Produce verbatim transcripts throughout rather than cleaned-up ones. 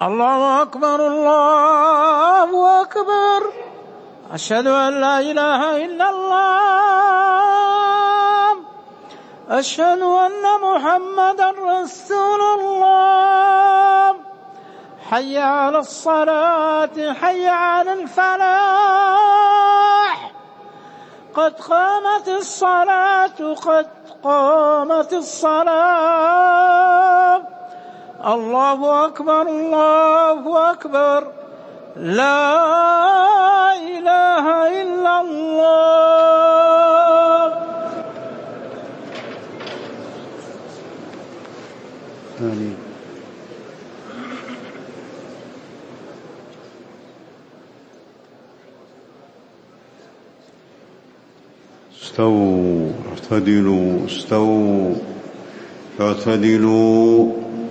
الله أكبر الله أكبر. أشهد أن لا إله إلا الله. أشهد أن محمدا رسول الله. حي على الصلاة حي على الفلاح. قد قامت الصلاة قد قامت الصلاة. الله أكبر الله أكبر. لا إله إلا الله. آمين. استووا اعتدلوا استووا اعتدلوا.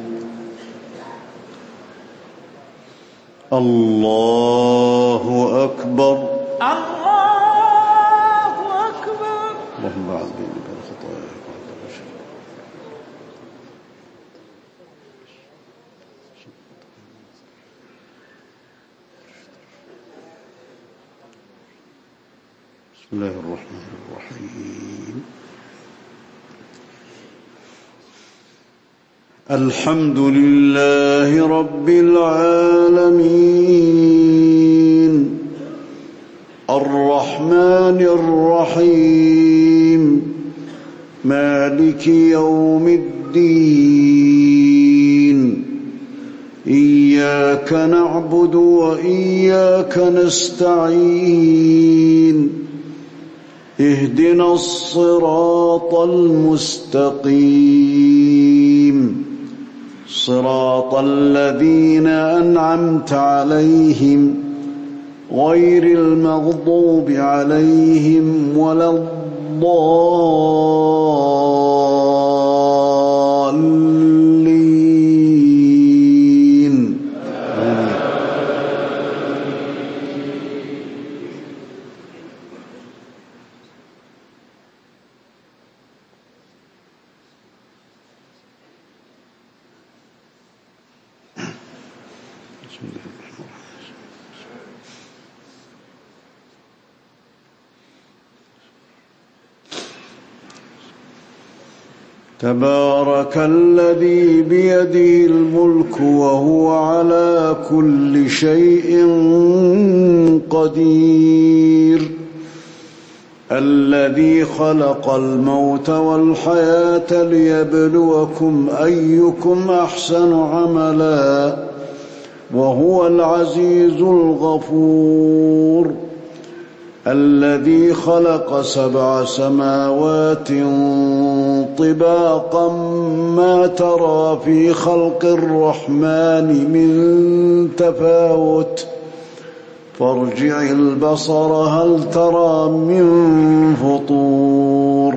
الله أكبر الله أكبر. اللهم أعذني من الخطايا. بسم الله الرحمن الرحيم. الحمد لله رب العالمين الرحمن الرحيم مالك يوم الدين. إياك نعبد وإياك نستعين. اهدنا الصراط المستقيم صراط الذين أنعمت عليهم غير المغضوب عليهم ولا الضالين. تبارك الذي بيده الملك وهو على كل شيء قدير. الذي خلق الموت والحياة ليبلوكم أيكم أحسن عملا وهو العزيز الغفور. الذي خلق سبع سماوات طباقا ما ترى في خلق الرحمن من تفاوت فارجع البصر هل ترى من فطور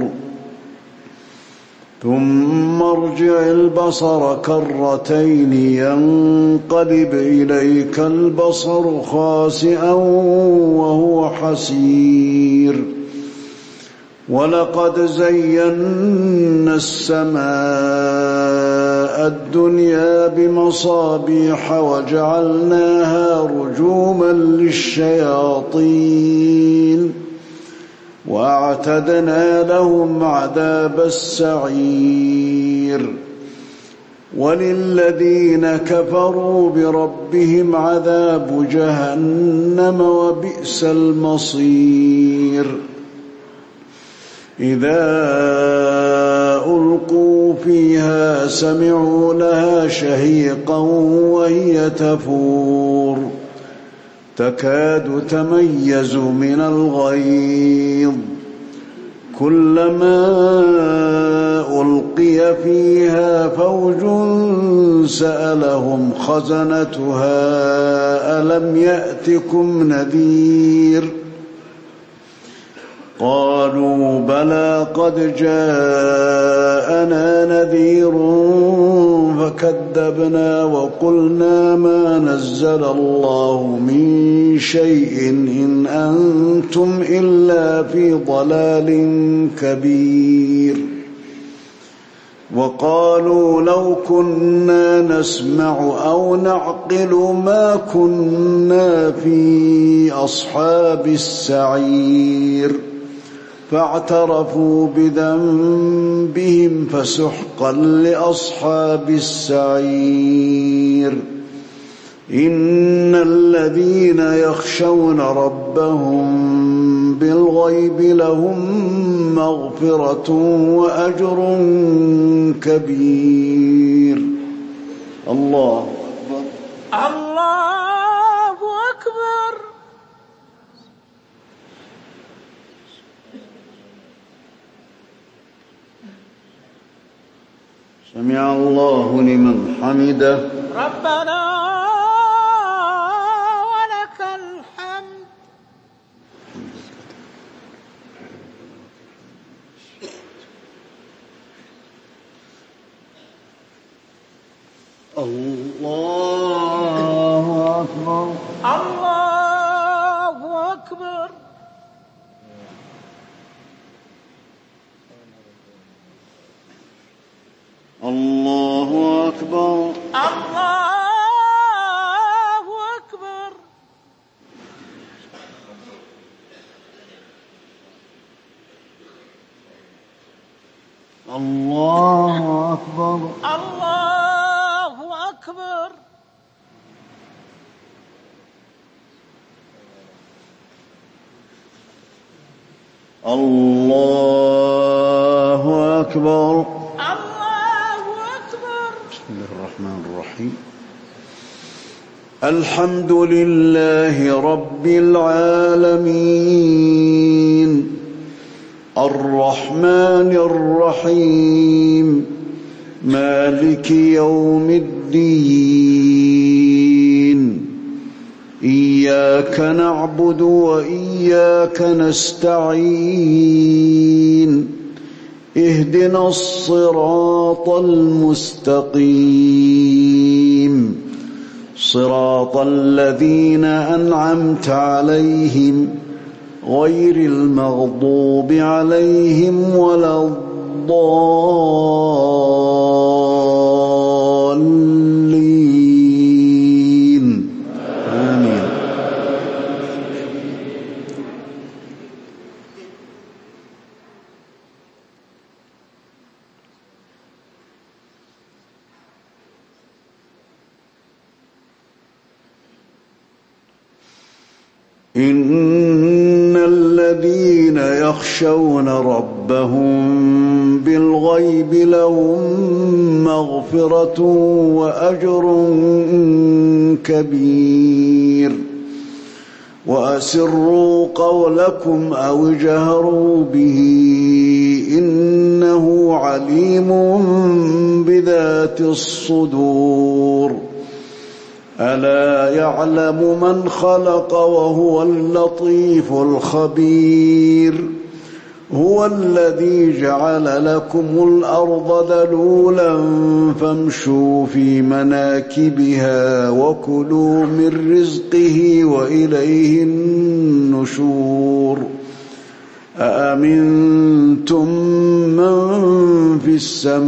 ثم ارجع البصر كرتين ينقلب إليك البصر خاسئا وهو حسير. ولقد زينا السماء الدنيا بمصابيح وجعلناها رجوما للشياطين وأعتدنا لهم عذاب السعير. وللذين كفروا بربهم عذاب جهنم وبئس المصير. إذا ألقوا فيها سمعوا لها شهيقا وهي تفور تكاد تميز من الغيظ. كلما ألقي فيها فوج سألهم خزنتها ألم يأتكم نذير قالوا بلى قد جاءنا نذير فكذبنا وقلنا ما نزل الله من شيء إن أنتم إلا في ضلال كبير. وقالوا لو كنا نسمع أو نعقل ما كنا في أصحاب السعير فاعترفوا بذنبهم فسحقا لأصحاب السعير إن الذين يخشون ربهم بالغيب لهم مغفرة وأجر كبير. الله أكبر. الله أكبر. سمع الله لمن حمده. ربنا ولك الحمد. الله أكبر. الله أكبر. الله أكبر. الله أكبر. الله أكبر. الله أكبر. الله أكبر. بسم الله الرحمن الرحيم. الحمد لله رب العالمين الرحمن الرحيم مالك يوم الدين إياك نعبد وإياك نستعين اهدنا الصراط المستقيم صراط الذين أنعمت عليهم غير المغضوب عليهم ولا الضالين آمين. إن الذين يخشون ربهم بالغيب لهم مغفرة وأجر كبير وأسروا قولكم أو اجهروا به إنه عليم بذات الصدور ألا يعلم من خلق وهو اللطيف الخبير هو الذي جعل لكم الأرض ذلولا فامشوا في مناكبها وكلوا من رزقه وإليه النشور أأمنتم من في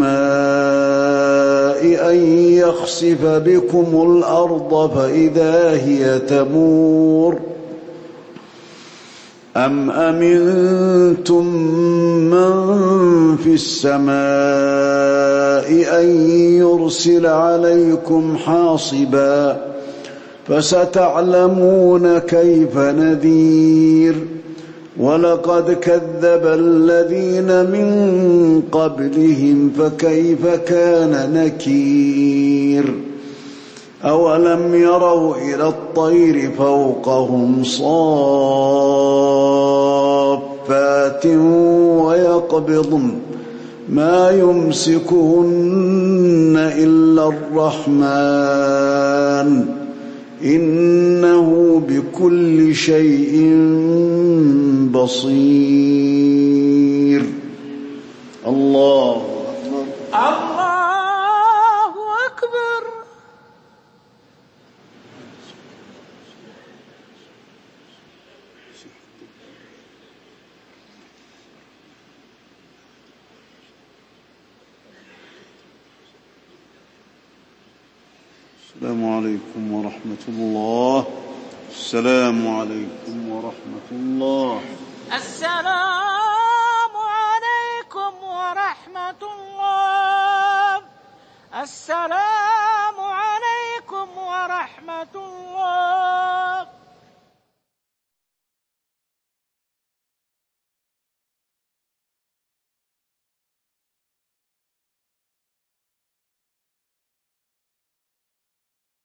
السماء أن يخسف بكم الأرض فإذا هي تمور أم أمنتم من في السماء أن يرسل عليكم حاصبا فستعلمون كيف نذير ولقد كذب الذين من قبلهم فكيف كان نكير أولم يروا إلى الطير فوقهم صافات ويقبضن ما يمسكهن إلا الرحمن إنه بكل شيء بصير. الله أكبر. الله أكبر. السلام عليكم ورحمة الله. السلام عليكم ورحمة الله. السلام عليكم ورحمة الله. السلام عليكم ورحمة الله.